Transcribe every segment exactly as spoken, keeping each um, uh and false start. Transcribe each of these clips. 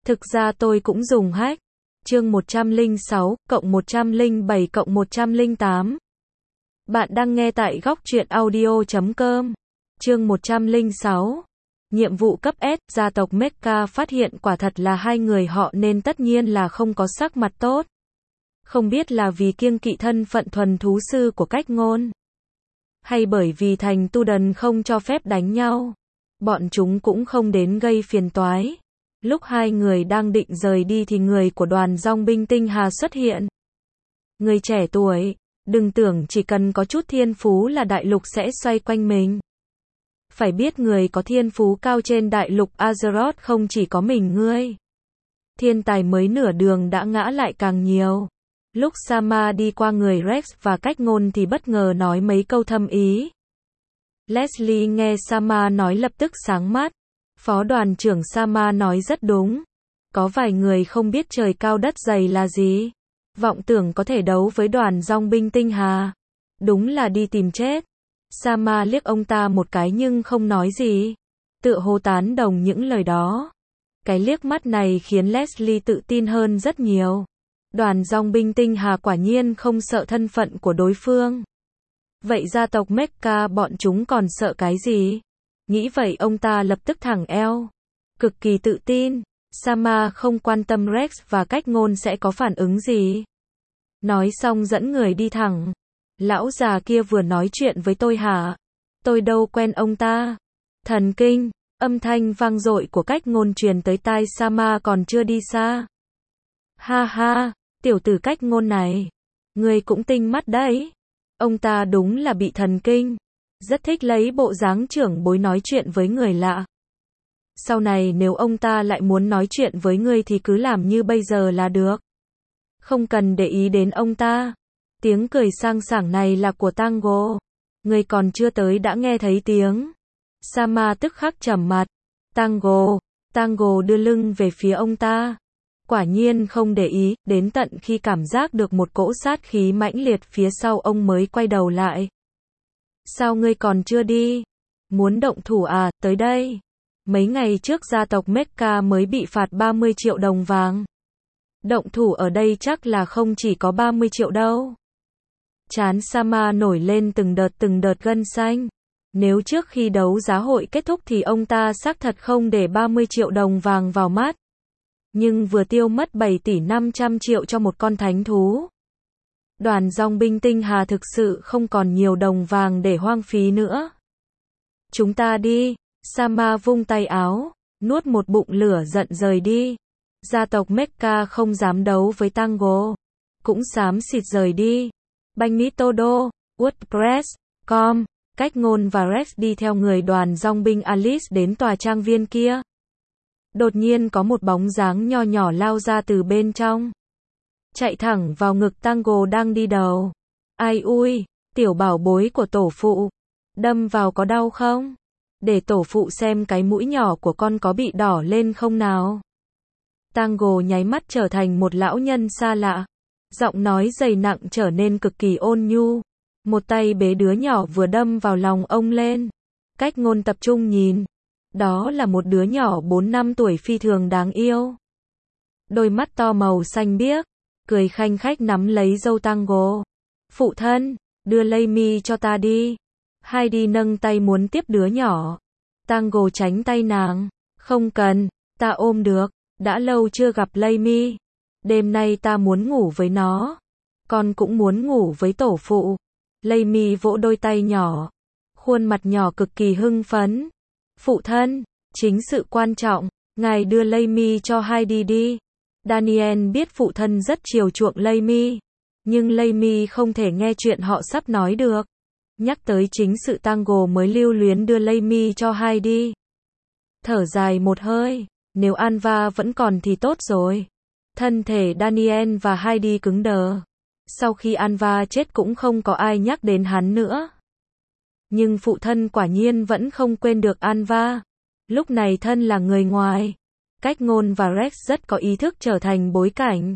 Thực ra tôi cũng dùng hack. Chương một trăm lẻ sáu, cộng một trăm lẻ bảy cộng một trăm lẻ tám. Bạn đang nghe tại góc truyện audio chấm com. Chương một trăm lẻ sáu. Nhiệm vụ cấp S, gia tộc Mecha phát hiện quả thật là hai người họ nên tất nhiên là không có sắc mặt tốt. Không biết là vì kiêng kỵ thân phận thuần thú sư của Cách Ngôn, hay bởi vì thành tu đần không cho phép đánh nhau. Bọn chúng cũng không đến gây phiền toái. Lúc hai người đang định rời đi thì người của đoàn dòng binh tinh hà xuất hiện. Người trẻ tuổi, đừng tưởng chỉ cần có chút thiên phú là đại lục sẽ xoay quanh mình. Phải biết người có thiên phú cao trên đại lục Azeroth không chỉ có mình ngươi. Thiên tài mới nửa đường đã ngã lại càng nhiều. Lúc Sama đi qua người Rex và Cách Ngôn thì bất ngờ nói mấy câu thâm ý. Leslie nghe Sama nói lập tức sáng mắt. Phó đoàn trưởng Sama nói rất đúng. Có vài người không biết trời cao đất dày là gì. Vọng tưởng có thể đấu với đoàn dòng binh tinh hà. Đúng là đi tìm chết. Sama liếc ông ta một cái nhưng không nói gì. Tựa hồ tán đồng những lời đó. Cái liếc mắt này khiến Leslie tự tin hơn rất nhiều. Đoàn dòng binh tinh hà quả nhiên không sợ thân phận của đối phương. Vậy gia tộc Mecha bọn chúng còn sợ cái gì? Nghĩ vậy ông ta lập tức thẳng eo. Cực kỳ tự tin. Sama không quan tâm Rex và Cách Ngôn sẽ có phản ứng gì. Nói xong dẫn người đi thẳng. Lão già kia vừa nói chuyện với tôi hả? Tôi đâu quen ông ta. Thần kinh. Âm thanh vang dội của Cách Ngôn truyền tới tai Sama còn chưa đi xa. Ha ha, tiểu tử Cách Ngôn này. Người cũng tinh mắt đấy. Ông ta đúng là bị thần kinh. Rất thích lấy bộ dáng trưởng bối nói chuyện với người lạ. Sau này nếu ông ta lại muốn nói chuyện với ngươi thì cứ làm như bây giờ là được. Không cần để ý đến ông ta. Tiếng cười sang sảng này là của Tango. Ngươi còn chưa tới đã nghe thấy tiếng. Sama tức khắc trầm mặt. Tango. Tango đưa lưng về phía ông ta. Quả nhiên không để ý, đến tận khi cảm giác được một cỗ sát khí mãnh liệt phía sau ông mới quay đầu lại. Sao ngươi còn chưa đi? Muốn động thủ à, tới đây. Mấy ngày trước gia tộc Mecha mới bị phạt ba mươi triệu đồng vàng. Động thủ ở đây chắc là không chỉ có ba mươi triệu đâu. Trán Sama nổi lên từng đợt từng đợt gân xanh. Nếu trước khi đấu giá hội kết thúc thì ông ta xác thật không để ba mươi triệu đồng vàng vào mắt. Nhưng vừa tiêu mất bảy tỷ năm trăm triệu cho một con thánh thú. Đoàn dòng binh tinh hà thực sự không còn nhiều đồng vàng để hoang phí nữa. Chúng ta đi. Sama vung tay áo, nuốt một bụng lửa giận rời đi. Gia tộc Mecha không dám đấu với Tango. Cũng xám xịt rời đi. Bagnitodo, WordPress, com, Cách Ngôn và Rex đi theo người đoàn dòng binh Alice đến tòa trang viên kia. Đột nhiên có một bóng dáng nho nhỏ lao ra từ bên trong. Chạy thẳng vào ngực Tango đang đi đầu. Ai ui, tiểu bảo bối của tổ phụ. Đâm vào có đau không? Để tổ phụ xem cái mũi nhỏ của con có bị đỏ lên không nào. Tango nháy mắt trở thành một lão nhân xa lạ. Giọng nói dày nặng trở nên cực kỳ ôn nhu. Một tay bế đứa nhỏ vừa đâm vào lòng ông lên. Cách Ngôn tập trung nhìn. Đó là một đứa nhỏ bốn năm tuổi phi thường đáng yêu. Đôi mắt to màu xanh biếc. Cười khanh khách nắm lấy dâu Tango. Phụ thân, đưa Laymi cho ta đi. Heidi nâng tay muốn tiếp đứa nhỏ. Tango tránh tay nàng. Không cần, ta ôm được. Đã lâu chưa gặp Laymi. Đêm nay ta muốn ngủ với nó. Con cũng muốn ngủ với tổ phụ. Laymi vỗ đôi tay nhỏ. Khuôn mặt nhỏ cực kỳ hưng phấn. Phụ thân, chính sự quan trọng. Ngài đưa Laymi cho Heidi đi. Daniel biết phụ thân rất chiều chuộng Laymi. Nhưng Laymi không thể nghe chuyện họ sắp nói được. Nhắc tới chính sự Tango mới lưu luyến đưa Laymi cho Heidi. Thở dài một hơi. Nếu Anva vẫn còn thì tốt rồi. Thân thể Daniel và Heidi cứng đờ. Sau khi Anva chết cũng không có ai nhắc đến hắn nữa. Nhưng phụ thân quả nhiên vẫn không quên được Anva. Lúc này thân là người ngoài. Cách Ngôn và Rex rất có ý thức trở thành bối cảnh.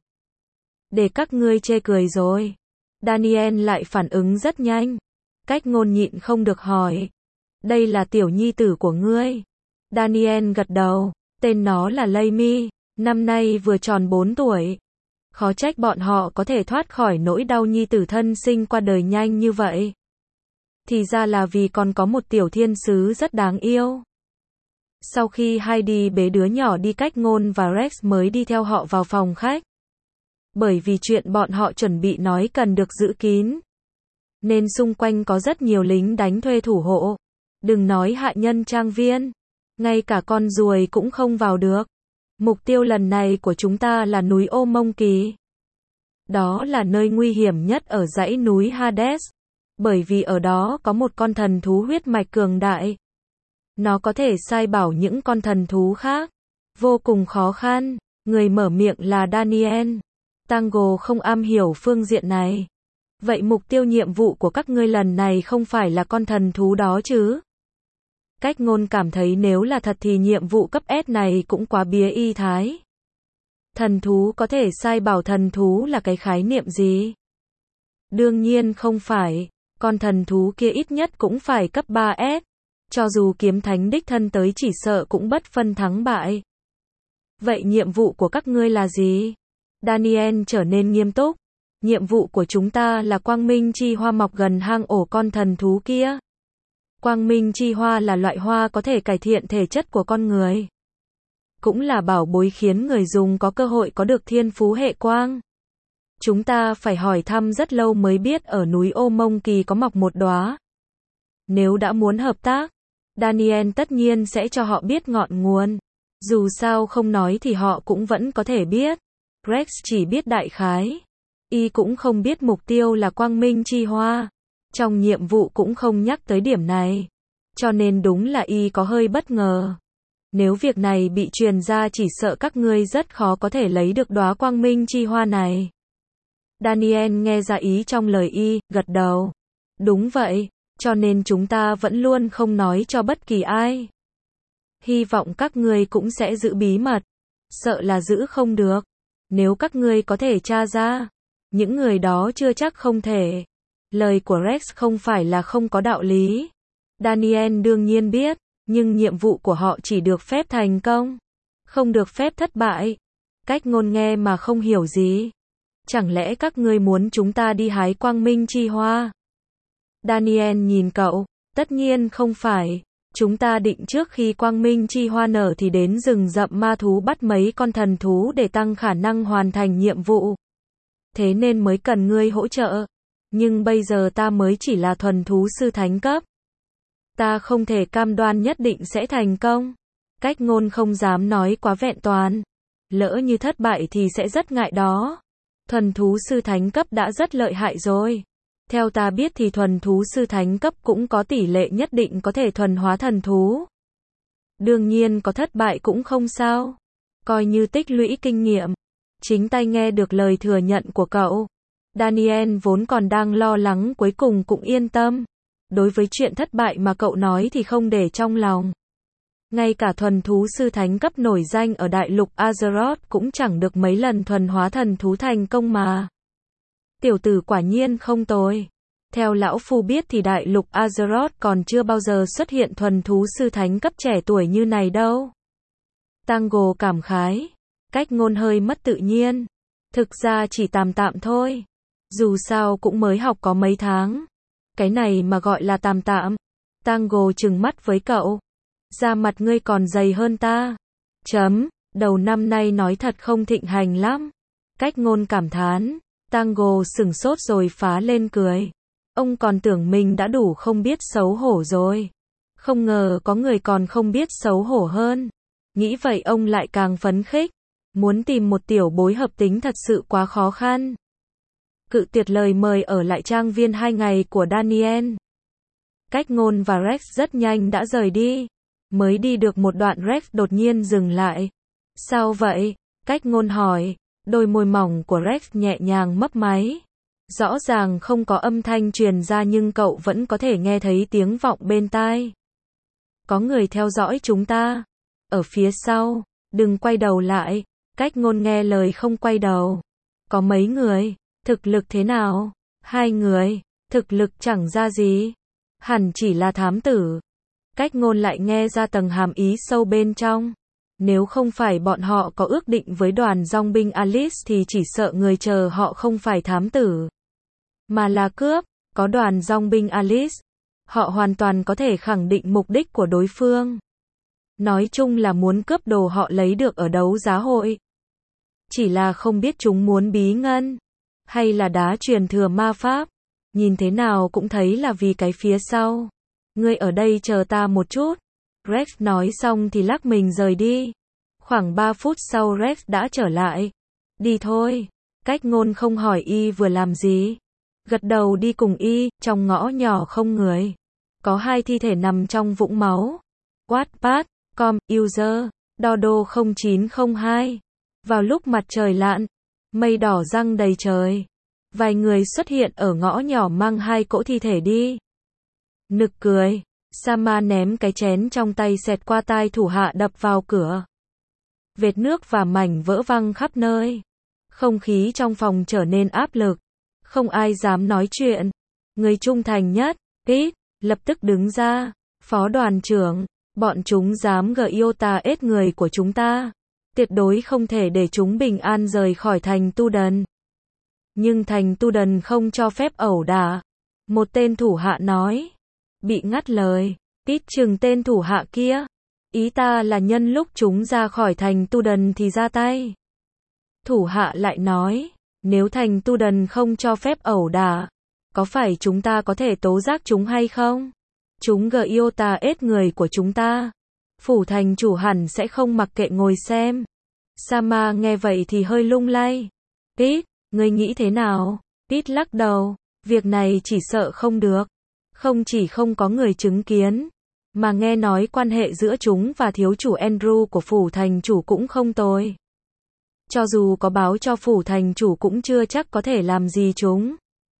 Để các ngươi chê cười rồi. Daniel lại phản ứng rất nhanh. Cách Ngôn nhịn không được hỏi. Đây là tiểu nhi tử của ngươi. Daniel gật đầu. Tên nó là Laymi. Năm nay vừa tròn bốn tuổi. Khó trách bọn họ có thể thoát khỏi nỗi đau nhi tử thân sinh qua đời nhanh như vậy. Thì ra là vì còn có một tiểu thiên sứ rất đáng yêu. Sau khi Heidi bế đứa nhỏ đi, Cách Ngôn và Rex mới đi theo họ vào phòng khách. Bởi vì chuyện bọn họ chuẩn bị nói cần được giữ kín, nên xung quanh có rất nhiều lính đánh thuê thủ hộ. Đừng nói hạ nhân trang viên, ngay cả con ruồi cũng không vào được. Mục tiêu lần này của chúng ta là núi Ô Mông Kỳ. Đó là nơi nguy hiểm nhất ở dãy núi Hades, bởi vì ở đó có một con thần thú huyết mạch cường đại. Nó có thể sai bảo những con thần thú khác. Vô cùng khó khăn. Người mở miệng là Daniel. Tango không am hiểu phương diện này. Vậy mục tiêu nhiệm vụ của các ngươi lần này không phải là con thần thú đó chứ? Cách Ngôn cảm thấy nếu là thật thì nhiệm vụ cấp S này cũng quá bía y thái. Thần thú có thể sai bảo thần thú là cái khái niệm gì? Đương nhiên không phải. Con thần thú kia ít nhất cũng phải cấp ba S. Cho dù kiếm thánh đích thân tới chỉ sợ cũng bất phân thắng bại. Vậy nhiệm vụ của các ngươi là gì? Daniel trở nên nghiêm túc. Nhiệm vụ của chúng ta là quang minh chi hoa mọc gần hang ổ con thần thú kia. Quang minh chi hoa là loại hoa có thể cải thiện thể chất của con người. Cũng là bảo bối khiến người dùng có cơ hội có được thiên phú hệ quang. Chúng ta phải hỏi thăm rất lâu mới biết ở núi Ô Mông Kỳ có mọc một đóa. Nếu đã muốn hợp tác, Daniel tất nhiên sẽ cho họ biết ngọn nguồn. Dù sao không nói thì họ cũng vẫn có thể biết. Rex chỉ biết đại khái. Y cũng không biết mục tiêu là quang minh chi hoa. Trong nhiệm vụ cũng không nhắc tới điểm này. Cho nên đúng là Y có hơi bất ngờ. Nếu việc này bị truyền ra chỉ sợ các ngươi rất khó có thể lấy được đóa quang minh chi hoa này. Daniel nghe ra ý trong lời Y, gật đầu. Đúng vậy, cho nên chúng ta vẫn luôn không nói cho bất kỳ ai. Hy vọng các ngươi cũng sẽ giữ bí mật. Sợ là giữ không được. Nếu các ngươi có thể tra ra, những người đó chưa chắc không thể. Lời của Rex không phải là không có đạo lý. Daniel đương nhiên biết, nhưng nhiệm vụ của họ chỉ được phép thành công, không được phép thất bại. Cách Ngôn nghe mà không hiểu gì. Chẳng lẽ các ngươi muốn chúng ta đi hái quang minh chi hoa? Daniel nhìn cậu, tất nhiên không phải. Chúng ta định trước khi quang minh chi hoa nở thì đến rừng rậm ma thú bắt mấy con thần thú để tăng khả năng hoàn thành nhiệm vụ. Thế nên mới cần ngươi hỗ trợ. Nhưng bây giờ ta mới chỉ là thuần thú sư thánh cấp. Ta không thể cam đoan nhất định sẽ thành công. Cách Ngôn không dám nói quá vẹn toàn. Lỡ như thất bại thì sẽ rất ngại đó. Thuần thú sư thánh cấp đã rất lợi hại rồi. Theo ta biết thì thuần thú sư thánh cấp cũng có tỷ lệ nhất định có thể thuần hóa thần thú. Đương nhiên có thất bại cũng không sao. Coi như tích lũy kinh nghiệm. Chính tay nghe được lời thừa nhận của cậu. Daniel vốn còn đang lo lắng cuối cùng cũng yên tâm. Đối với chuyện thất bại mà cậu nói thì không để trong lòng. Ngay cả thuần thú sư thánh cấp nổi danh ở đại lục Azeroth cũng chẳng được mấy lần thuần hóa thần thú thành công mà. Tiểu tử quả nhiên không tồi. Theo lão phu biết thì đại lục Azeroth còn chưa bao giờ xuất hiện thuần thú sư thánh cấp trẻ tuổi như này đâu. Tango cảm khái. Cách Ngôn hơi mất tự nhiên. Thực ra chỉ tạm tạm thôi. Dù sao cũng mới học có mấy tháng. Cái này mà gọi là tạm tạm. Tango trừng mắt với cậu. Da mặt ngươi còn dày hơn ta. Chấm, đầu năm nay nói thật không thịnh hành lắm. Cách Ngôn cảm thán. Tango sửng sốt rồi phá lên cười. Ông còn tưởng mình đã đủ không biết xấu hổ rồi. Không ngờ có người còn không biết xấu hổ hơn. Nghĩ vậy ông lại càng phấn khích. Muốn tìm một tiểu bối hợp tính thật sự quá khó khăn. Cự tuyệt lời mời ở lại trang viên hai ngày của Daniel. Cách Ngôn và Rex rất nhanh đã rời đi. Mới đi được một đoạn Rex đột nhiên dừng lại. Sao vậy? Cách Ngôn hỏi. Đôi môi mỏng của Rex nhẹ nhàng mấp máy. Rõ ràng không có âm thanh truyền ra nhưng cậu vẫn có thể nghe thấy tiếng vọng bên tai. Có người theo dõi chúng ta. Ở phía sau, đừng quay đầu lại. Cách Ngôn nghe lời không quay đầu. Có mấy người, thực lực thế nào? Hai người, thực lực chẳng ra gì. Hẳn chỉ là thám tử. Cách Ngôn lại nghe ra tầng hàm ý sâu bên trong. Nếu không phải bọn họ có ước định với đoàn dòng binh Alice thì chỉ sợ người chờ họ không phải thám tử, mà là cướp. Có đoàn dòng binh Alice, họ hoàn toàn có thể khẳng định mục đích của đối phương. Nói chung là muốn cướp đồ họ lấy được ở đấu giá hội. Chỉ là không biết chúng muốn bí ngân, hay là đá truyền thừa ma pháp. Nhìn thế nào cũng thấy là vì cái phía sau. Ngươi ở đây chờ ta một chút. Rex nói xong thì lắc mình rời đi. Khoảng ba phút sau Rex đã trở lại. Đi thôi. Cách Ngôn không hỏi y vừa làm gì. Gật đầu đi cùng y, trong ngõ nhỏ không người. Có hai thi thể nằm trong vũng máu. Wattpad, com, user, Dodo không chín không hai. Vào lúc mặt trời lặn, mây đỏ giăng đầy trời. Vài người xuất hiện ở ngõ nhỏ mang hai cỗ thi thể đi. Nực cười. Sama ném cái chén trong tay xẹt qua tai thủ hạ đập vào cửa. Vệt nước và mảnh vỡ văng khắp nơi. Không khí trong phòng trở nên áp lực. Không ai dám nói chuyện. Người trung thành nhất, Pete, lập tức đứng ra. Phó đoàn trưởng, bọn chúng dám gờ iota ết người của chúng ta. Tuyệt đối không thể để chúng bình an rời khỏi thành Tu Đần. Nhưng thành Tu Đần không cho phép ẩu đả. Một tên thủ hạ nói. Bị ngắt lời. Pete chừng tên thủ hạ kia. Ý ta là nhân lúc chúng ra khỏi thành Tu Đần thì ra tay. Thủ hạ lại nói. Nếu thành Tu Đần không cho phép ẩu đả, có phải chúng ta có thể tố giác chúng hay không? Chúng gờ iota ết người của chúng ta. Phủ thành chủ hẳn sẽ không mặc kệ ngồi xem. Sama nghe vậy thì hơi lung lay. Pete, ngươi nghĩ thế nào? Pete lắc đầu. Việc này chỉ sợ không được. Không chỉ không có người chứng kiến, mà nghe nói quan hệ giữa chúng và thiếu chủ Andrew của phủ thành chủ cũng không tồi. Cho dù có báo cho phủ thành chủ cũng chưa chắc có thể làm gì chúng.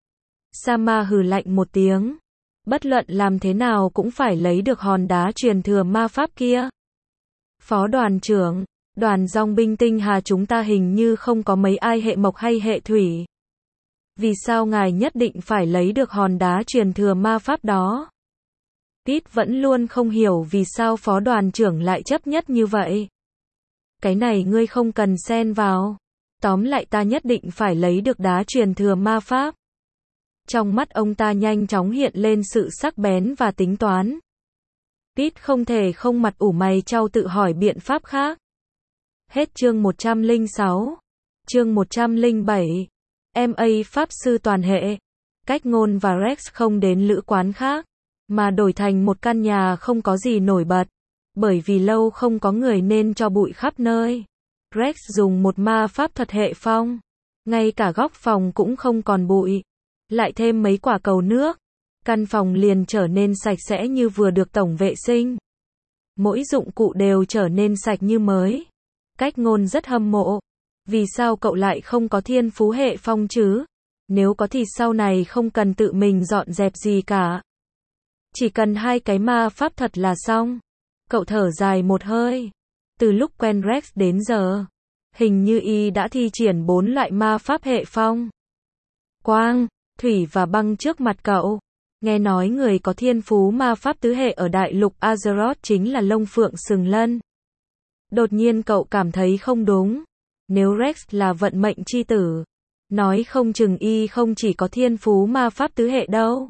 Sama hừ lạnh một tiếng. Bất luận làm thế nào cũng phải lấy được hòn đá truyền thừa ma pháp kia. Phó đoàn trưởng, đoàn dòng binh tinh hà chúng ta hình như không có mấy ai hệ mộc hay hệ thủy. Vì sao ngài nhất định phải lấy được hòn đá truyền thừa ma pháp đó? Pete vẫn luôn không hiểu vì sao phó đoàn trưởng lại chấp nhất như vậy. Cái này ngươi không cần xen vào. Tóm lại ta nhất định phải lấy được đá truyền thừa ma pháp. Trong mắt ông ta nhanh chóng hiện lên sự sắc bén và tính toán. Pete không thể không mặt ủ mày chau tự hỏi biện pháp khác. Hết chương một trăm lẻ sáu. Chương một trăm lẻ bảy. em a Pháp sư toàn hệ. Cách Ngôn và Rex không đến lữ quán khác, mà đổi thành một căn nhà không có gì nổi bật. Bởi vì lâu không có người nên cho bụi khắp nơi. Rex dùng một ma pháp thuật hệ phong. Ngay cả góc phòng cũng không còn bụi. Lại thêm mấy quả cầu nước. Căn phòng liền trở nên sạch sẽ như vừa được tổng vệ sinh. Mỗi dụng cụ đều trở nên sạch như mới. Cách Ngôn rất hâm mộ. Vì sao cậu lại không có thiên phú hệ phong chứ? Nếu có thì sau này không cần tự mình dọn dẹp gì cả. Chỉ cần hai cái ma pháp thuật là xong. Cậu thở dài một hơi. Từ lúc quen Rex đến giờ, hình như y đã thi triển bốn loại ma pháp hệ phong. Quang, thủy và băng trước mặt cậu. Nghe nói người có thiên phú ma pháp tứ hệ ở đại lục Azeroth chính là Lông Phượng Sừng Lân. Đột nhiên cậu cảm thấy không đúng. Nếu Rex là vận mệnh chi tử, nói không chừng y không chỉ có thiên phú ma pháp tứ hệ đâu.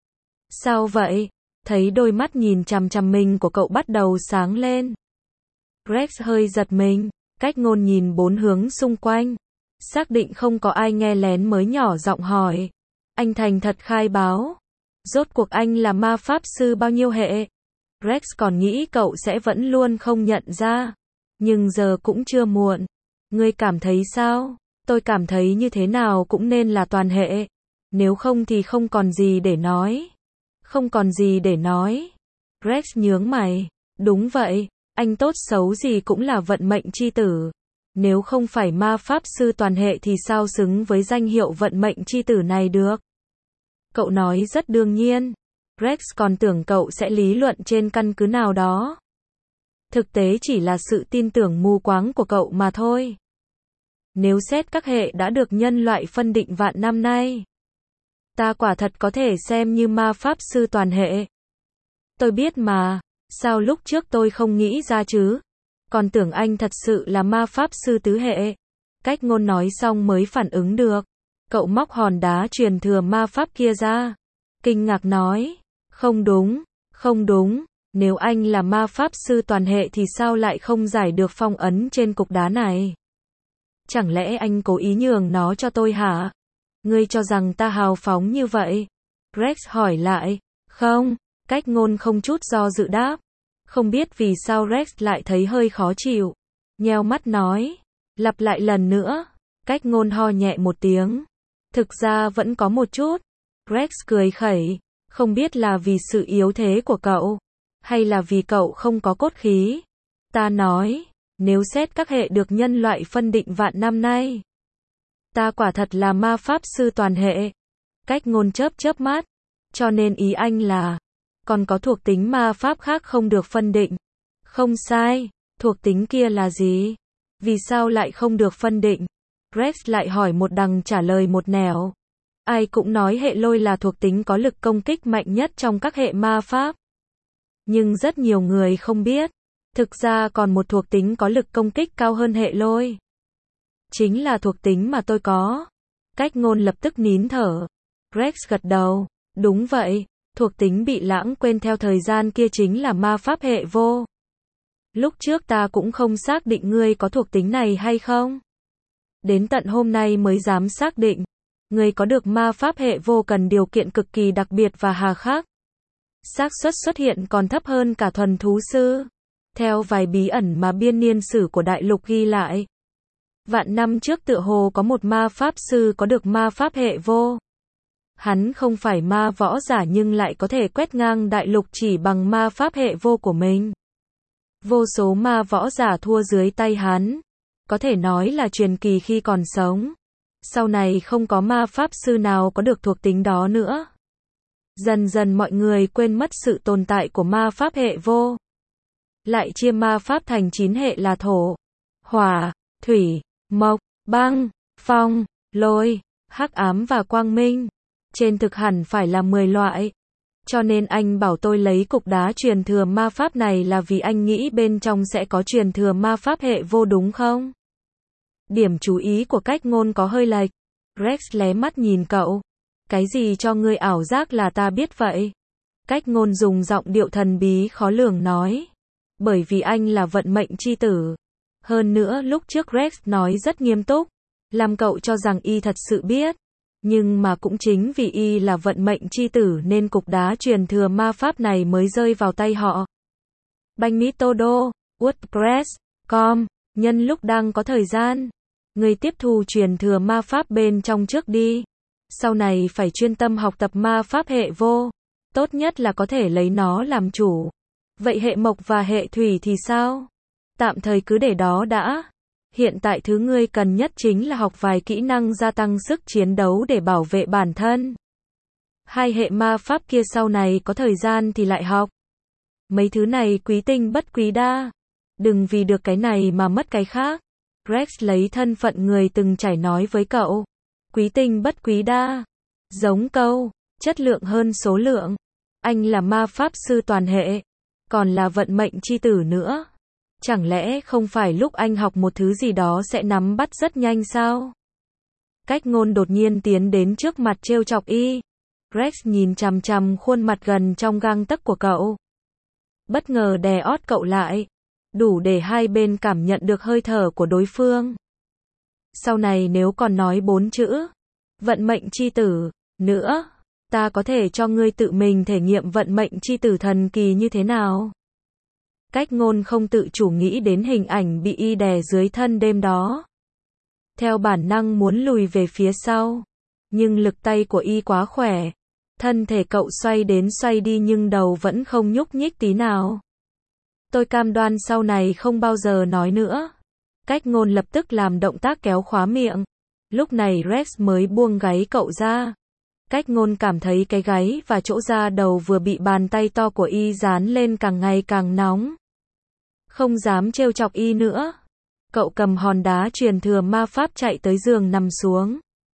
Sao vậy? Thấy đôi mắt nhìn chằm chằm mình của cậu bắt đầu sáng lên. Rex hơi giật mình. Cách Ngôn nhìn bốn hướng xung quanh, xác định không có ai nghe lén mới nhỏ giọng hỏi. Anh thành thật khai báo. Rốt cuộc anh là ma pháp sư bao nhiêu hệ? Rex còn nghĩ cậu sẽ vẫn luôn không nhận ra. Nhưng giờ cũng chưa muộn. Ngươi cảm thấy sao? Tôi cảm thấy như thế nào cũng nên là toàn hệ. Nếu không thì không còn gì để nói. Không còn gì để nói. Rex nhướng mày. Đúng vậy, anh tốt xấu gì cũng là vận mệnh chi tử. Nếu không phải ma pháp sư toàn hệ thì sao xứng với danh hiệu vận mệnh chi tử này được? Cậu nói rất đương nhiên. Rex còn tưởng cậu sẽ lý luận trên căn cứ nào đó. Thực tế chỉ là sự tin tưởng mù quáng của cậu mà thôi. Nếu xét các hệ đã được nhân loại phân định vạn năm nay, ta quả thật có thể xem như ma pháp sư toàn hệ. Tôi biết mà, sao lúc trước tôi không nghĩ ra chứ? Còn tưởng anh thật sự là ma pháp sư tứ hệ. Cách ngôn nói xong mới phản ứng được. Cậu móc hòn đá truyền thừa ma pháp kia ra. Kinh ngạc nói. Không đúng, không đúng. Nếu anh là ma pháp sư toàn hệ thì sao lại không giải được phong ấn trên cục đá này? Chẳng lẽ anh cố ý nhường nó cho tôi hả? Ngươi cho rằng ta hào phóng như vậy? Rex hỏi lại. Không, cách ngôn không chút do dự đáp. Không biết vì sao Rex lại thấy hơi khó chịu. Nheo mắt nói. Lặp lại lần nữa. Cách ngôn ho nhẹ một tiếng. Thực ra vẫn có một chút. Rex cười khẩy. Không biết là vì sự yếu thế của cậu, hay là vì cậu không có cốt khí. Ta nói, nếu xét các hệ được nhân loại phân định vạn năm nay, ta quả thật là ma pháp sư toàn hệ. Cách ngôn chớp chớp mắt. Cho nên ý anh là, còn có thuộc tính ma pháp khác không được phân định. Không sai, thuộc tính kia là gì? Vì sao lại không được phân định? Rex lại hỏi một đằng trả lời một nẻo. Ai cũng nói hệ lôi là thuộc tính có lực công kích mạnh nhất trong các hệ ma pháp. Nhưng rất nhiều người không biết, thực ra còn một thuộc tính có lực công kích cao hơn hệ lôi. Chính là thuộc tính mà tôi có. Cách ngôn lập tức nín thở. Rex gật đầu. Đúng vậy, thuộc tính bị lãng quên theo thời gian kia chính là ma pháp hệ vô. Lúc trước ta cũng không xác định ngươi có thuộc tính này hay không. Đến tận hôm nay mới dám xác định. Ngươi có được ma pháp hệ vô cần điều kiện cực kỳ đặc biệt và hà khắc. Xác suất xuất hiện còn thấp hơn cả thuần thú sư. Theo vài bí ẩn mà biên niên sử của đại lục ghi lại. Vạn năm trước tựa hồ có một ma pháp sư có được ma pháp hệ vô. Hắn không phải ma võ giả nhưng lại có thể quét ngang đại lục chỉ bằng ma pháp hệ vô của mình. Vô số ma võ giả thua dưới tay hắn. Có thể nói là truyền kỳ khi còn sống. Sau này không có ma pháp sư nào có được thuộc tính đó nữa. Dần dần mọi người quên mất sự tồn tại của ma pháp hệ vô. Lại chia ma pháp thành chín hệ là thổ, hỏa, thủy, mộc, băng, phong, lôi, hắc ám và quang minh. Trên thực hẳn phải là mười loại. Cho nên anh bảo tôi lấy cục đá truyền thừa ma pháp này là vì anh nghĩ bên trong sẽ có truyền thừa ma pháp hệ vô đúng không? Điểm chú ý của cách ngôn có hơi lệch. Rex lé mắt nhìn cậu. Cái gì cho ngươi ảo giác là ta biết vậy? Cách ngôn dùng giọng điệu thần bí khó lường nói. Bởi vì anh là vận mệnh chi tử. Hơn nữa lúc trước Rex nói rất nghiêm túc. Làm cậu cho rằng y thật sự biết. Nhưng mà cũng chính vì y là vận mệnh chi tử nên cục đá truyền thừa ma pháp này mới rơi vào tay họ. Banh Mỹ Tô Đô, WordPress, com, nhân lúc đang có thời gian. Người tiếp thu truyền thừa ma pháp bên trong trước đi. Sau này phải chuyên tâm học tập ma pháp hệ vô. Tốt nhất là có thể lấy nó làm chủ. Vậy hệ mộc và hệ thủy thì sao? Tạm thời cứ để đó đã. Hiện tại thứ ngươi cần nhất chính là học vài kỹ năng gia tăng sức chiến đấu để bảo vệ bản thân. Hai hệ ma pháp kia sau này có thời gian thì lại học. Mấy thứ này quý tinh bất quý đa. Đừng vì được cái này mà mất cái khác. Rex lấy thân phận người từng trải nói với cậu. Quý tinh bất quý đa. Giống câu, chất lượng hơn số lượng. Anh là ma pháp sư toàn hệ. Còn là vận mệnh chi tử nữa. Chẳng lẽ không phải lúc anh học một thứ gì đó sẽ nắm bắt rất nhanh sao? Cách ngôn đột nhiên tiến đến trước mặt trêu chọc y. Rex nhìn chằm chằm khuôn mặt gần trong gang tấc của cậu. Bất ngờ đè ót cậu lại. Đủ để hai bên cảm nhận được hơi thở của đối phương. Sau này nếu còn nói bốn chữ. Vận mệnh chi tử. Nữa. Ta có thể cho ngươi tự mình thể nghiệm vận mệnh chi tử thần kỳ như thế nào? Cách ngôn không tự chủ nghĩ đến hình ảnh bị y đè dưới thân đêm đó. Theo bản năng muốn lùi về phía sau. Nhưng lực tay của y quá khỏe. Thân thể cậu xoay đến xoay đi nhưng đầu vẫn không nhúc nhích tí nào. Tôi cam đoan sau này không bao giờ nói nữa. Cách ngôn lập tức làm động tác kéo khóa miệng. Lúc này Rex mới buông gáy cậu ra. Cách ngôn cảm thấy cái gáy và chỗ da đầu vừa bị bàn tay to của y dán lên càng ngày càng nóng. Không dám trêu chọc y nữa. Cậu cầm hòn đá truyền thừa ma pháp chạy tới giường nằm xuống.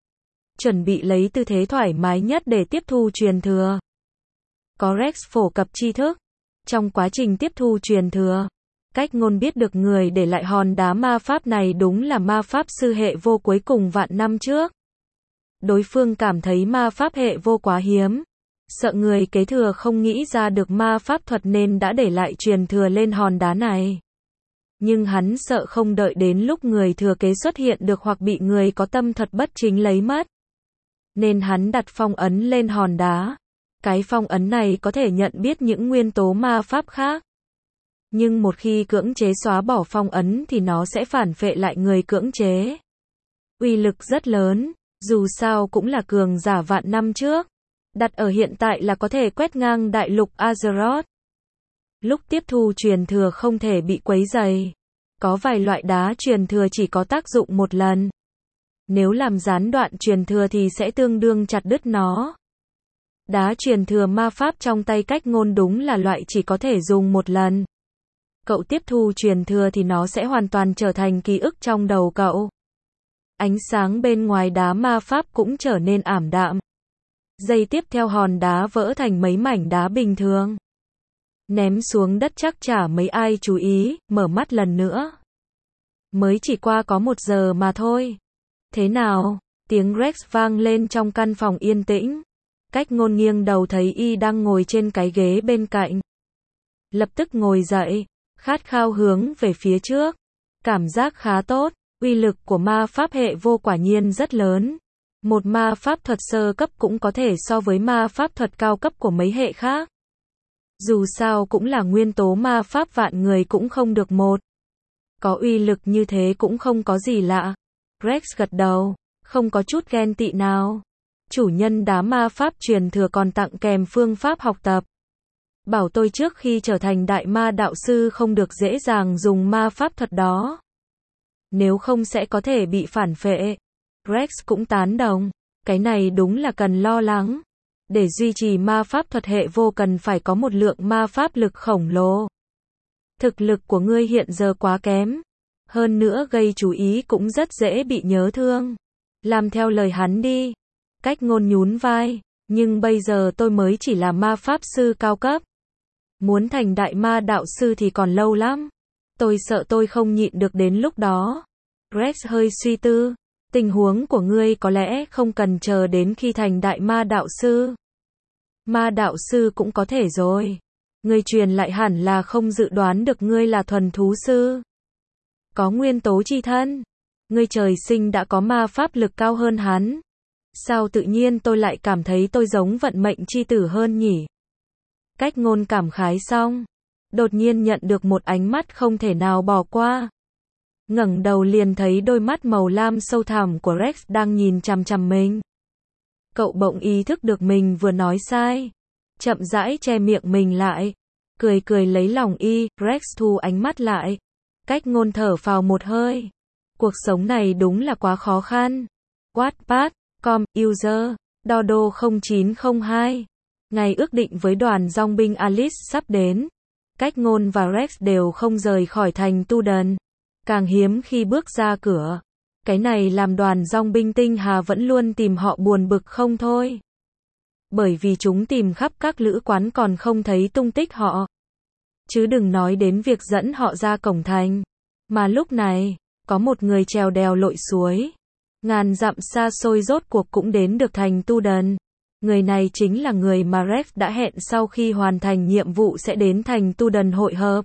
Chuẩn bị lấy tư thế thoải mái nhất để tiếp thu truyền thừa. Có Rex phổ cập tri thức. Trong quá trình tiếp thu truyền thừa, Cách Ngôn biết được người để lại hòn đá ma pháp này đúng là ma pháp sư hệ vô cuối cùng vạn năm trước. Đối phương cảm thấy ma pháp hệ vô quá hiếm. Sợ người kế thừa không nghĩ ra được ma pháp thuật nên đã để lại truyền thừa lên hòn đá này. Nhưng hắn sợ không đợi đến lúc người thừa kế xuất hiện được hoặc bị người có tâm thuật bất chính lấy mất. Nên hắn đặt phong ấn lên hòn đá. Cái phong ấn này có thể nhận biết những nguyên tố ma pháp khác. Nhưng một khi cưỡng chế xóa bỏ phong ấn thì nó sẽ phản phệ lại người cưỡng chế. Uy lực rất lớn, dù sao cũng là cường giả vạn năm trước. Đặt ở hiện tại là có thể quét ngang đại lục Azeroth. Lúc tiếp thu truyền thừa không thể bị quấy rầy. Có vài loại đá truyền thừa chỉ có tác dụng một lần. Nếu làm gián đoạn truyền thừa thì sẽ tương đương chặt đứt nó. Đá truyền thừa ma pháp trong tay Cách Ngôn đúng là loại chỉ có thể dùng một lần. Cậu tiếp thu truyền thừa thì nó sẽ hoàn toàn trở thành ký ức trong đầu cậu. Ánh sáng bên ngoài đá ma pháp cũng trở nên ảm đạm. Giây tiếp theo hòn đá vỡ thành mấy mảnh đá bình thường. Ném xuống đất chắc chả mấy ai chú ý, mở mắt lần nữa. Mới chỉ qua có một giờ mà thôi. Thế nào? Tiếng Rex vang lên trong căn phòng yên tĩnh. Cách Ngôn nghiêng đầu thấy y đang ngồi trên cái ghế bên cạnh. Lập tức ngồi dậy, khát khao hướng về phía trước. Cảm giác khá tốt, uy lực của ma pháp hệ vô quả nhiên rất lớn. Một ma pháp thuật sơ cấp cũng có thể so với ma pháp thuật cao cấp của mấy hệ khác. Dù sao cũng là nguyên tố ma pháp vạn người cũng không được một. Có uy lực như thế cũng không có gì lạ. Rex gật đầu, không có chút ghen tị nào. Chủ nhân đá ma pháp truyền thừa còn tặng kèm phương pháp học tập. Bảo tôi trước khi trở thành đại ma đạo sư không được dễ dàng dùng ma pháp thuật đó. Nếu không sẽ có thể bị phản phệ. Rex cũng tán đồng. Cái này đúng là cần lo lắng. Để duy trì ma pháp thuật hệ vô cần phải có một lượng ma pháp lực khổng lồ. Thực lực của ngươi hiện giờ quá kém. Hơn nữa gây chú ý cũng rất dễ bị nhớ thương. Làm theo lời hắn đi. Cách Ngôn nhún vai. Nhưng bây giờ tôi mới chỉ là ma pháp sư cao cấp. Muốn thành đại ma đạo sư thì còn lâu lắm. Tôi sợ tôi không nhịn được đến lúc đó. Rex hơi suy tư. Tình huống của ngươi có lẽ không cần chờ đến khi thành đại ma đạo sư. Ma đạo sư cũng có thể rồi. Ngươi truyền lại hẳn là không dự đoán được ngươi là thuần thú sư. Có nguyên tố chi thân. Ngươi trời sinh đã có ma pháp lực cao hơn hắn. Sao tự nhiên tôi lại cảm thấy tôi giống vận mệnh chi tử hơn nhỉ? Cách Ngôn cảm khái xong. Đột nhiên nhận được một ánh mắt không thể nào bỏ qua. Ngẩng đầu liền thấy đôi mắt màu lam sâu thẳm của Rex đang nhìn chằm chằm mình. Cậu bỗng ý thức được mình vừa nói sai. Chậm rãi che miệng mình lại. Cười cười lấy lòng y, Rex thu ánh mắt lại. Cách Ngôn thở phào một hơi. Cuộc sống này đúng là quá khó khăn. Wattpad, com, user, Dodo không chín không hai. Ngày ước định với đoàn dòng binh Alice sắp đến. Cách Ngôn và Rex đều không rời khỏi thành Tu Đần. Càng hiếm khi bước ra cửa. Cái này làm đoàn dòng binh Tinh Hà vẫn luôn tìm họ buồn bực không thôi. Bởi vì chúng tìm khắp các lữ quán còn không thấy tung tích họ. Chứ đừng nói đến việc dẫn họ ra cổng thành. Mà lúc này, có một người trèo đèo lội suối. Ngàn dặm xa xôi rốt cuộc cũng đến được thành Tu Đần. Người này chính là người mà Rex đã hẹn sau khi hoàn thành nhiệm vụ sẽ đến thành Tu Đần hội hợp.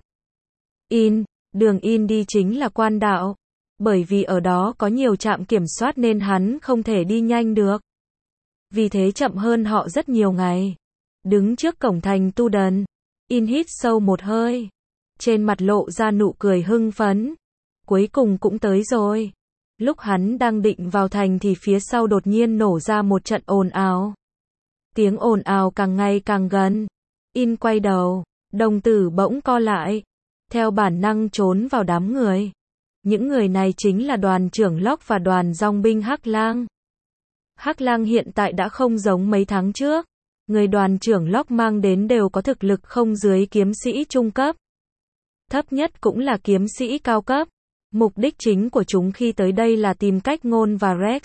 In, đường In đi chính là quan đạo. Bởi vì ở đó có nhiều trạm kiểm soát nên hắn không thể đi nhanh được. Vì thế chậm hơn họ rất nhiều ngày. Đứng trước cổng thành Tu Đần, In hít sâu một hơi. Trên mặt lộ ra nụ cười hưng phấn. Cuối cùng cũng tới rồi. Lúc hắn đang định vào thành thì phía sau đột nhiên nổ ra một trận ồn ào. Tiếng ồn ào càng ngày càng gần. In quay đầu, đồng tử bỗng co lại. Theo bản năng trốn vào đám người. Những người này chính là đoàn trưởng Locke và đoàn dòng binh Hắc Lang. Hắc Lang hiện tại đã không giống mấy tháng trước. Người đoàn trưởng Locke mang đến đều có thực lực không dưới kiếm sĩ trung cấp. Thấp nhất cũng là kiếm sĩ cao cấp. Mục đích chính của chúng khi tới đây là tìm Cách Ngôn và Rex.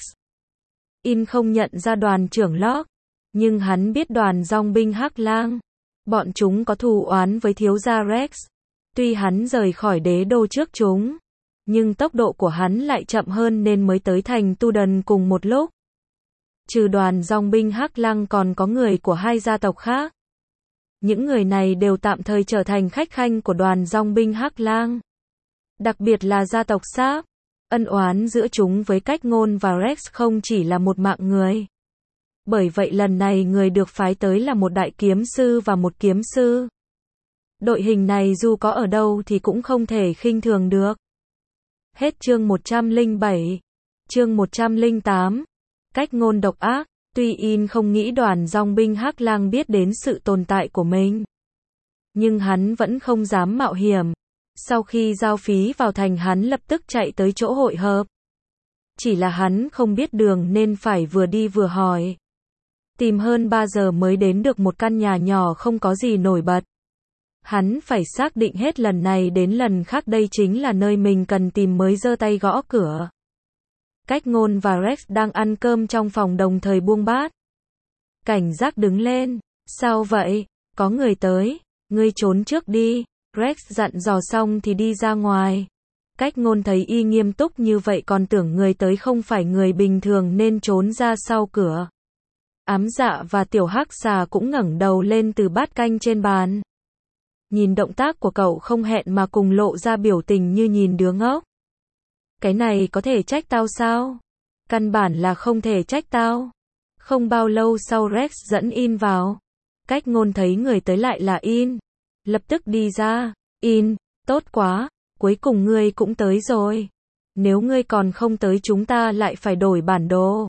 In không nhận ra đoàn trưởng Locke. Nhưng hắn biết đoàn dòng binh Hắc Lang. Bọn chúng có thù oán với thiếu gia Rex. Tuy hắn rời khỏi đế đô trước chúng, nhưng tốc độ của hắn lại chậm hơn nên mới tới thành Tu Đần cùng một lúc. Trừ đoàn dòng binh Hắc Lăng còn có người của hai gia tộc khác. Những người này đều tạm thời trở thành khách khanh của đoàn dòng binh Hắc Lang. Đặc biệt là gia tộc Sáp. Ân oán giữa chúng với Cách Ngôn và Rex không chỉ là một mạng người. Bởi vậy lần này người được phái tới là một đại kiếm sư và một kiếm sư. Đội hình này dù có ở đâu thì cũng không thể khinh thường được. Hết chương một trăm lẻ bảy. Chương một trăm lẻ tám. Cách Ngôn độc ác. Tuy In không nghĩ đoàn dòng binh Hắc Lang biết đến sự tồn tại của mình, nhưng hắn vẫn không dám mạo hiểm. Sau khi giao phí vào thành hắn lập tức chạy tới chỗ hội hợp. Chỉ là hắn không biết đường nên phải vừa đi vừa hỏi. Tìm hơn ba giờ mới đến được một căn nhà nhỏ không có gì nổi bật. Hắn phải xác định hết lần này đến lần khác đây chính là nơi mình cần tìm mới giơ tay gõ cửa. Cách Ngôn và Rex đang ăn cơm trong phòng đồng thời buông bát. Cảnh giác đứng lên. Sao vậy? Có người tới. Ngươi trốn trước đi. Rex dặn dò xong thì đi ra ngoài. Cách Ngôn thấy Y nghiêm túc như vậy còn tưởng người tới không phải người bình thường nên trốn ra sau cửa. Ám Dạ và Tiểu Hắc Xà cũng ngẩng đầu lên từ bát canh trên bàn. Nhìn động tác của cậu không hẹn mà cùng lộ ra biểu tình như nhìn đứa ngốc. Cái này có thể trách tao sao? Căn bản là không thể trách tao. Không bao lâu sau Rex dẫn In vào. Cách Ngôn thấy người tới lại là In. Lập tức đi ra. In, tốt quá, cuối cùng ngươi cũng tới rồi. Nếu ngươi còn không tới chúng ta lại phải đổi bản đồ.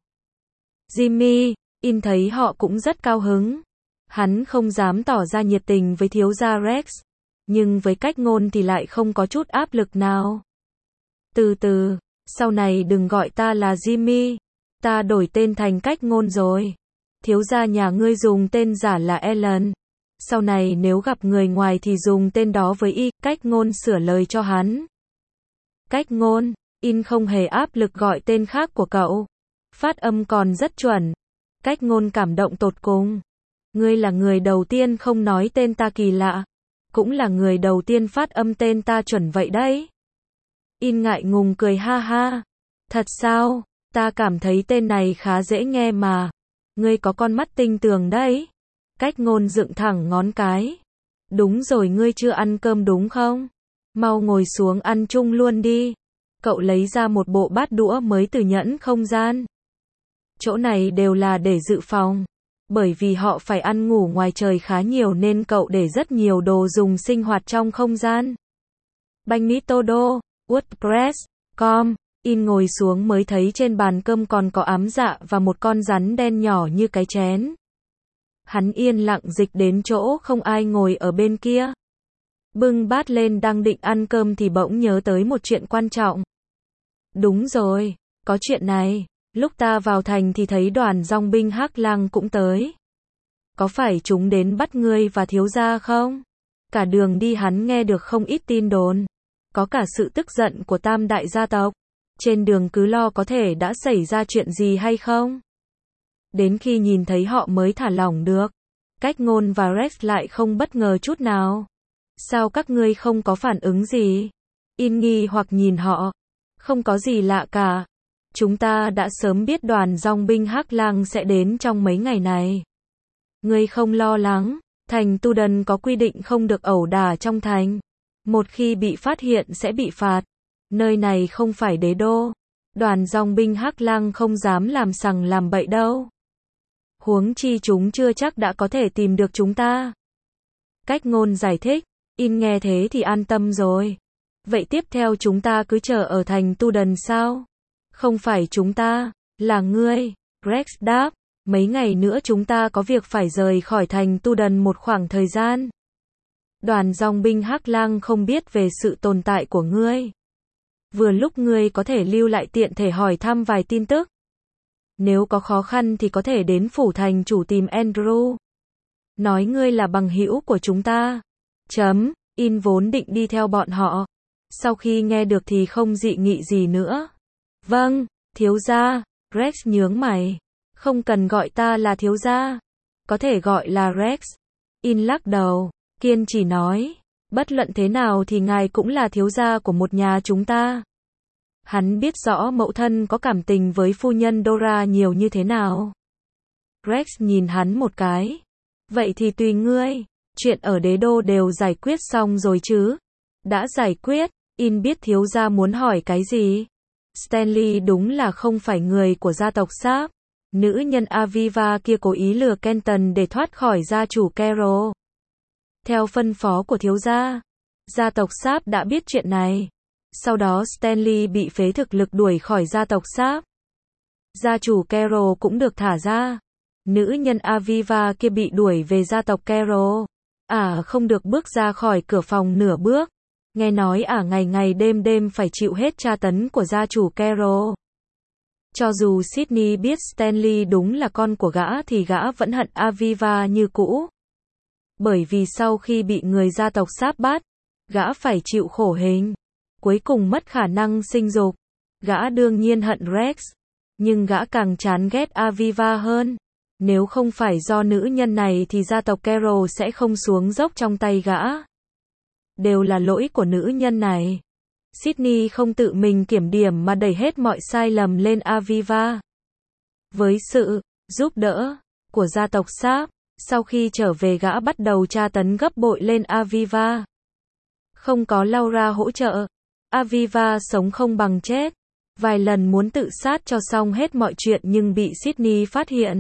Jimmy, In thấy họ cũng rất cao hứng. Hắn không dám tỏ ra nhiệt tình với thiếu gia Rex. Nhưng với Cách Ngôn thì lại không có chút áp lực nào. Từ từ, sau này đừng gọi ta là Jimmy. Ta đổi tên thành Cách Ngôn rồi. Thiếu gia nhà ngươi dùng tên giả là Ellen. Sau này nếu gặp người ngoài thì dùng tên đó với Y. Cách Ngôn sửa lời cho hắn. Cách Ngôn, In không hề áp lực gọi tên khác của cậu. Phát âm còn rất chuẩn. Cách Ngôn cảm động tột cùng. Ngươi là người đầu tiên không nói tên ta kỳ lạ. Cũng là người đầu tiên phát âm tên ta chuẩn vậy đấy. In ngại ngùng cười ha ha. Thật sao? Ta cảm thấy tên này khá dễ nghe mà. Ngươi có con mắt tinh tường đấy. Cách Ngôn dựng thẳng ngón cái. Đúng rồi, ngươi chưa ăn cơm đúng không? Mau ngồi xuống ăn chung luôn đi. Cậu lấy ra một bộ bát đũa mới từ nhẫn không gian. Chỗ này đều là để dự phòng. Bởi vì họ phải ăn ngủ ngoài trời khá nhiều nên cậu để rất nhiều đồ dùng sinh hoạt trong không gian. Bánh mì todo, WordPress, com. In ngồi xuống mới thấy trên bàn cơm còn có Ám Dạ và một con rắn đen nhỏ như cái chén. Hắn yên lặng dịch đến chỗ không ai ngồi ở bên kia. Bưng bát lên đang định ăn cơm thì bỗng nhớ tới một chuyện quan trọng. Đúng rồi, có chuyện này. Lúc ta vào thành thì thấy đoàn dòng binh Hắc Lang cũng tới. Có phải chúng đến bắt ngươi và thiếu gia không? Cả đường đi hắn nghe được không ít tin đồn. Có cả sự tức giận của tam đại gia tộc. Trên đường cứ lo có thể đã xảy ra chuyện gì hay không. Đến khi nhìn thấy họ mới thả lỏng được. Cách Ngôn và Rex lại không bất ngờ chút nào. Sao các ngươi không có phản ứng gì? In nghi hoặc nhìn họ. Không có gì lạ cả. Chúng ta đã sớm biết đoàn dòng binh Hắc Lang sẽ đến trong mấy ngày này. Ngươi không lo lắng. Thành Tu Đần có quy định không được ẩu đả trong thành. Một khi bị phát hiện sẽ bị phạt. Nơi này không phải đế đô. Đoàn dòng binh Hắc Lang không dám làm sằng làm bậy đâu. Huống chi chúng chưa chắc đã có thể tìm được chúng ta. Cách Ngôn giải thích. In nghe thế thì an tâm rồi. Vậy tiếp theo chúng ta cứ chờ ở thành Tu Đần sao? Không phải chúng ta, là ngươi. Rex đáp. Mấy ngày nữa chúng ta có việc phải rời khỏi thành Tu Đần một khoảng thời gian. Đoàn dòng binh Hắc Lang không biết về sự tồn tại của ngươi. Vừa lúc ngươi có thể lưu lại tiện thể hỏi thăm vài tin tức. Nếu có khó khăn thì có thể đến phủ thành chủ tìm Andrew. Nói ngươi là bằng hữu của chúng ta. Chấm, In vốn định đi theo bọn họ. Sau khi nghe được thì không dị nghị gì nữa. Vâng, thiếu gia. Rex nhướng mày. Không cần gọi ta là thiếu gia. Có thể gọi là Rex. In lắc đầu. Kiên chỉ nói. Bất luận thế nào thì ngài cũng là thiếu gia của một nhà chúng ta. Hắn biết rõ mẫu thân có cảm tình với phu nhân Dora nhiều như thế nào. Rex nhìn hắn một cái. Vậy thì tùy ngươi. Chuyện ở đế đô đều giải quyết xong rồi chứ? Đã giải quyết. In biết thiếu gia muốn hỏi cái gì? Stanley đúng là không phải người của gia tộc Sharp. Nữ nhân Aviva kia cố ý lừa Kenton để thoát khỏi gia chủ Carol. Theo phân phó của thiếu gia, gia tộc Sharp đã biết chuyện này. Sau đó Stanley bị phế thực lực đuổi khỏi gia tộc Sharp. Gia chủ Carol cũng được thả ra. Nữ nhân Aviva kia bị đuổi về gia tộc Carol. Ả không được bước ra khỏi cửa phòng nửa bước. Nghe nói Ả ngày ngày đêm đêm phải chịu hết tra tấn của gia chủ Carol. Cho dù Sydney biết Stanley đúng là con của gã thì gã vẫn hận Aviva như cũ. Bởi vì sau khi bị người gia tộc Sharp bắt, gã phải chịu khổ hình. Cuối cùng mất khả năng sinh dục. Gã đương nhiên hận Rex. Nhưng gã càng chán ghét Aviva hơn. Nếu không phải do nữ nhân này thì gia tộc Carol sẽ không xuống dốc trong tay gã. Đều là lỗi của nữ nhân này. Sydney không tự mình kiểm điểm mà đẩy hết mọi sai lầm lên Aviva. Với sự giúp đỡ của gia tộc Sharp, sau khi trở về gã bắt đầu tra tấn gấp bội lên Aviva. Không có Laura hỗ trợ, Aviva sống không bằng chết. Vài lần muốn tự sát cho xong hết mọi chuyện nhưng bị Sydney phát hiện.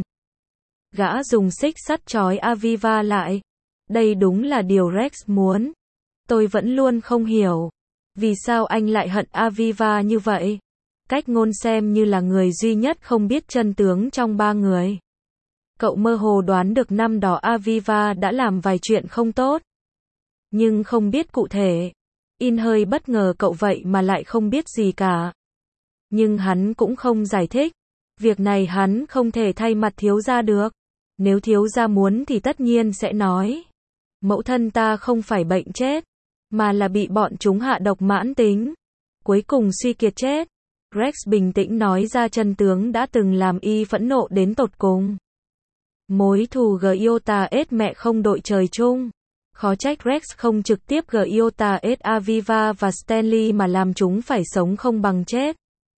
Gã dùng xích sắt trói Aviva lại. Đây đúng là điều Rex muốn. Tôi vẫn luôn không hiểu. Vì sao anh lại hận Aviva như vậy? Cách ngôn xem như là người duy nhất không biết chân tướng trong ba người. Cậu mơ hồ đoán được năm đó Aviva đã làm vài chuyện không tốt. Nhưng không biết cụ thể. In hơi bất ngờ cậu vậy mà lại không biết gì cả. Nhưng hắn cũng không giải thích. Việc này hắn không thể thay mặt thiếu gia được. Nếu thiếu gia muốn thì tất nhiên sẽ nói. Mẫu thân ta không phải bệnh chết, mà là bị bọn chúng hạ độc mãn tính. Cuối cùng suy kiệt chết. Rex bình tĩnh nói ra chân tướng đã từng làm y phẫn nộ đến tột cùng. Mối thù Giota S mẹ không đội trời chung. Khó trách Rex không trực tiếp Giota S Aviva và Stanley mà làm chúng phải sống không bằng chết.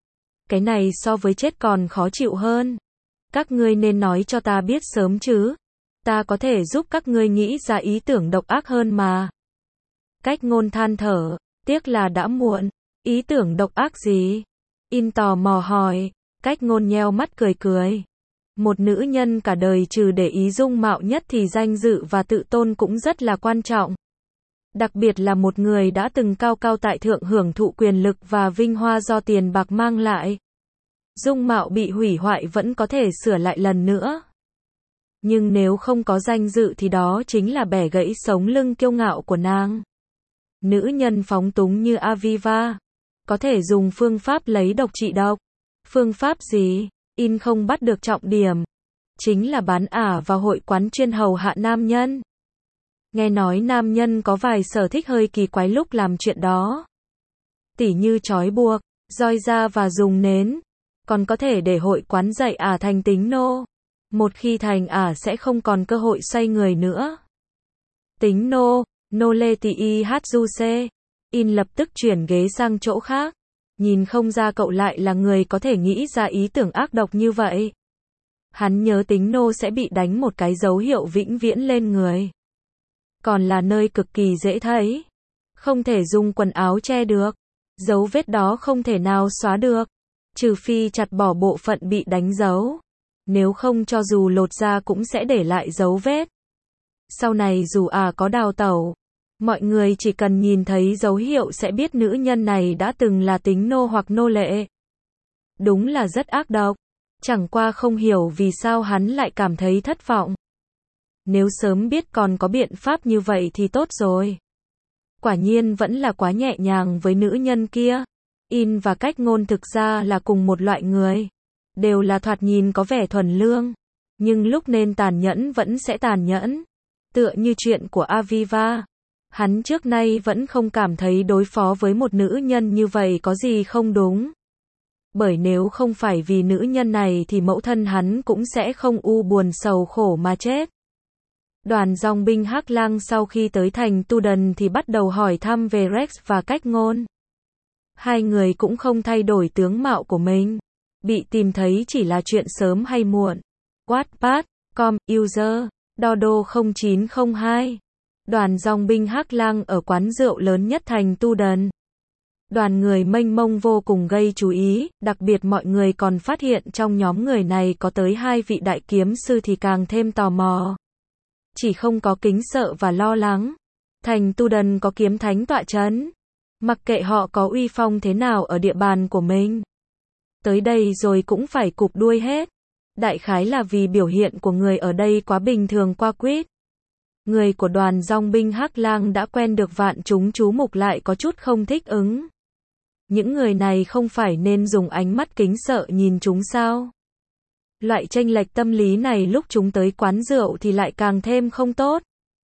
Cái này so với chết còn khó chịu hơn. Các ngươi nên nói cho ta biết sớm chứ. Ta có thể giúp các ngươi nghĩ ra ý tưởng độc ác hơn mà. Cách ngôn than thở, tiếc là đã muộn. Ý tưởng độc ác gì? In tò mò hỏi. Cách ngôn nheo mắt cười cười. Một nữ nhân cả đời trừ để ý dung mạo nhất thì danh dự và tự tôn cũng rất là quan trọng. Đặc biệt là một người đã từng cao cao tại thượng hưởng thụ quyền lực và vinh hoa do tiền bạc mang lại. Dung mạo bị hủy hoại vẫn có thể sửa lại lần nữa. Nhưng nếu không có danh dự thì đó chính là bẻ gãy sống lưng kiêu ngạo của nàng. Nữ nhân phóng túng như Aviva có thể dùng phương pháp lấy độc trị độc. Phương pháp gì? In không bắt được trọng điểm. Chính là bán ả vào hội quán chuyên hầu hạ nam nhân. Nghe nói nam nhân có vài sở thích hơi kỳ quái lúc làm chuyện đó. Tỉ như trói buộc, roi da và dùng nến. Còn có thể để hội quán dạy ả thành tính nô. Một khi thành ả sẽ không còn cơ hội xoay người nữa. Tính nô, nô lê tì y hát du xê. In lập tức chuyển ghế sang chỗ khác. Nhìn không ra cậu lại là người có thể nghĩ ra ý tưởng ác độc như vậy. Hắn nhớ tính nô sẽ bị đánh một cái dấu hiệu vĩnh viễn lên người. Còn là nơi cực kỳ dễ thấy. Không thể dùng quần áo che được. Dấu vết đó không thể nào xóa được. Trừ phi chặt bỏ bộ phận bị đánh dấu. Nếu không cho dù lột ra cũng sẽ để lại dấu vết. Sau này dù à có đào tẩu, mọi người chỉ cần nhìn thấy dấu hiệu sẽ biết nữ nhân này đã từng là tính nô hoặc nô lệ. Đúng là rất ác độc. Chẳng qua không hiểu vì sao hắn lại cảm thấy thất vọng. Nếu sớm biết còn có biện pháp như vậy thì tốt rồi. Quả nhiên vẫn là quá nhẹ nhàng với nữ nhân kia. In và cách ngôn thực ra là cùng một loại người. Đều là thoạt nhìn có vẻ thuần lương. Nhưng lúc nên tàn nhẫn vẫn sẽ tàn nhẫn. Tựa như chuyện của Aviva. Hắn trước nay vẫn không cảm thấy đối phó với một nữ nhân như vậy có gì không đúng. Bởi nếu không phải vì nữ nhân này thì mẫu thân hắn cũng sẽ không u buồn sầu khổ mà chết. Đoàn dòng binh Hắc Lang sau khi tới thành Tu Đần thì bắt đầu hỏi thăm về Rex và Cách Ngôn. Hai người cũng không thay đổi tướng mạo của mình. Bị tìm thấy chỉ là chuyện sớm hay muộn. Wattpad, com, user, Dodo không chín không hai. Đoàn dòng binh Hắc Lang ở quán rượu lớn nhất thành Tu Đần. Đoàn người mênh mông vô cùng gây chú ý, đặc biệt mọi người còn phát hiện trong nhóm người này có tới hai vị đại kiếm sư thì càng thêm tò mò. Chỉ không có kính sợ và lo lắng. Thành Tu Đần có kiếm thánh tọa chấn. Mặc kệ họ có uy phong thế nào ở địa bàn của mình. Tới đây rồi cũng phải cụp đuôi hết. Đại khái là vì biểu hiện của người ở đây quá bình thường qua quýt. Người của đoàn dòng binh Hắc Lang đã quen được vạn chúng chú mục lại có chút không thích ứng. Những người này không phải nên dùng ánh mắt kính sợ nhìn chúng sao? Loại chênh lệch tâm lý này lúc chúng tới quán rượu thì lại càng thêm không tốt.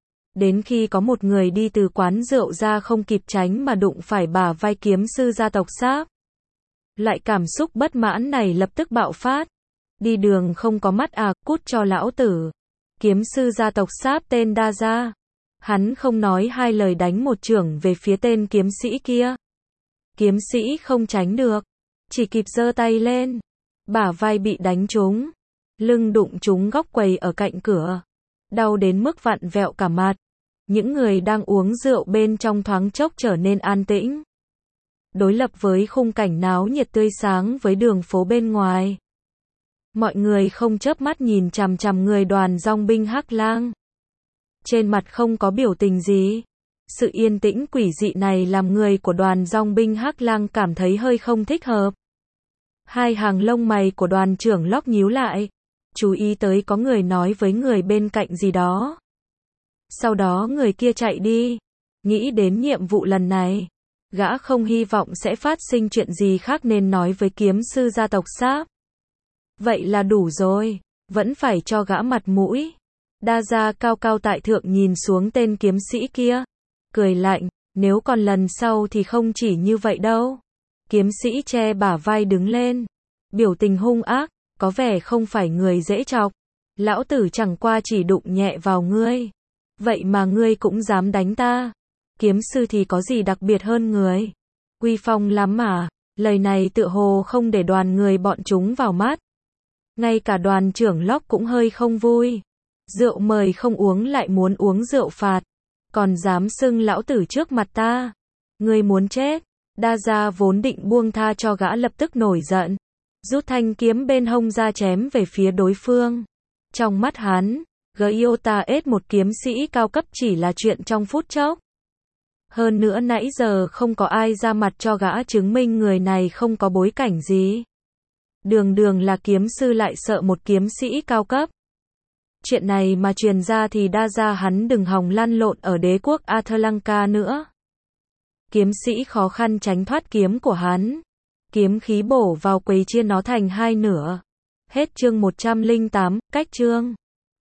Đến khi có một người đi từ quán rượu ra không kịp tránh mà đụng phải bả vai kiếm sư gia tộc Sáp. Loại cảm xúc bất mãn này lập tức bạo phát. Đi đường không có mắt à, cút cho lão tử. Kiếm sư gia tộc Sáp tên Đa Gia. Hắn không nói hai lời đánh một chưởng về phía tên kiếm sĩ kia. Kiếm sĩ không tránh được, chỉ kịp giơ tay lên. Bả vai bị đánh trúng, lưng đụng trúng góc quầy ở cạnh cửa. Đau đến mức vặn vẹo cả mặt. Những người đang uống rượu bên trong thoáng chốc trở nên an tĩnh. Đối lập với khung cảnh náo nhiệt tươi sáng với đường phố bên ngoài. Mọi người không chớp mắt nhìn chằm chằm người đoàn dòng binh Hắc Lang. Trên mặt không có biểu tình gì. Sự yên tĩnh quỷ dị này làm người của đoàn dòng binh Hắc Lang cảm thấy hơi không thích hợp. Hai hàng lông mày của đoàn trưởng Locke nhíu lại. Chú ý tới có người nói với người bên cạnh gì đó. Sau đó người kia chạy đi. Nghĩ đến nhiệm vụ lần này. Gã không hy vọng sẽ phát sinh chuyện gì khác nên nói với kiếm sư gia tộc Sáp. Vậy là đủ rồi. Vẫn phải cho gã mặt mũi. Đa Gia cao cao tại thượng nhìn xuống tên kiếm sĩ kia. Cười lạnh, nếu còn lần sau thì không chỉ như vậy đâu. Kiếm sĩ che bả vai đứng lên. Biểu tình hung ác, có vẻ không phải người dễ chọc. Lão tử chẳng qua chỉ đụng nhẹ vào ngươi. Vậy mà ngươi cũng dám đánh ta. Kiếm sư thì có gì đặc biệt hơn người. Uy phong lắm mà. Lời này tựa hồ không để đoàn người bọn chúng vào mắt. Ngay cả đoàn trưởng Locke cũng hơi không vui. Rượu mời không uống lại muốn uống rượu phạt. Còn dám xưng lão tử trước mặt ta. Ngươi muốn chết. Đa Gia vốn định buông tha cho gã lập tức nổi giận. Rút thanh kiếm bên hông ra chém về phía đối phương. Trong mắt hắn, Gyota ết một kiếm sĩ cao cấp chỉ là chuyện trong phút chốc. Hơn nữa nãy giờ không có ai ra mặt cho gã chứng minh người này không có bối cảnh gì. Đường đường là kiếm sư lại sợ một kiếm sĩ cao cấp. Chuyện này mà truyền ra thì Đa Gia hắn đừng hòng lăn lộn ở đế quốc Athlanka nữa. Kiếm sĩ khó khăn tránh thoát kiếm của hắn. Kiếm khí bổ vào quầy chia nó thành hai nửa. Hết chương một trăm lẻ tám, cách chương.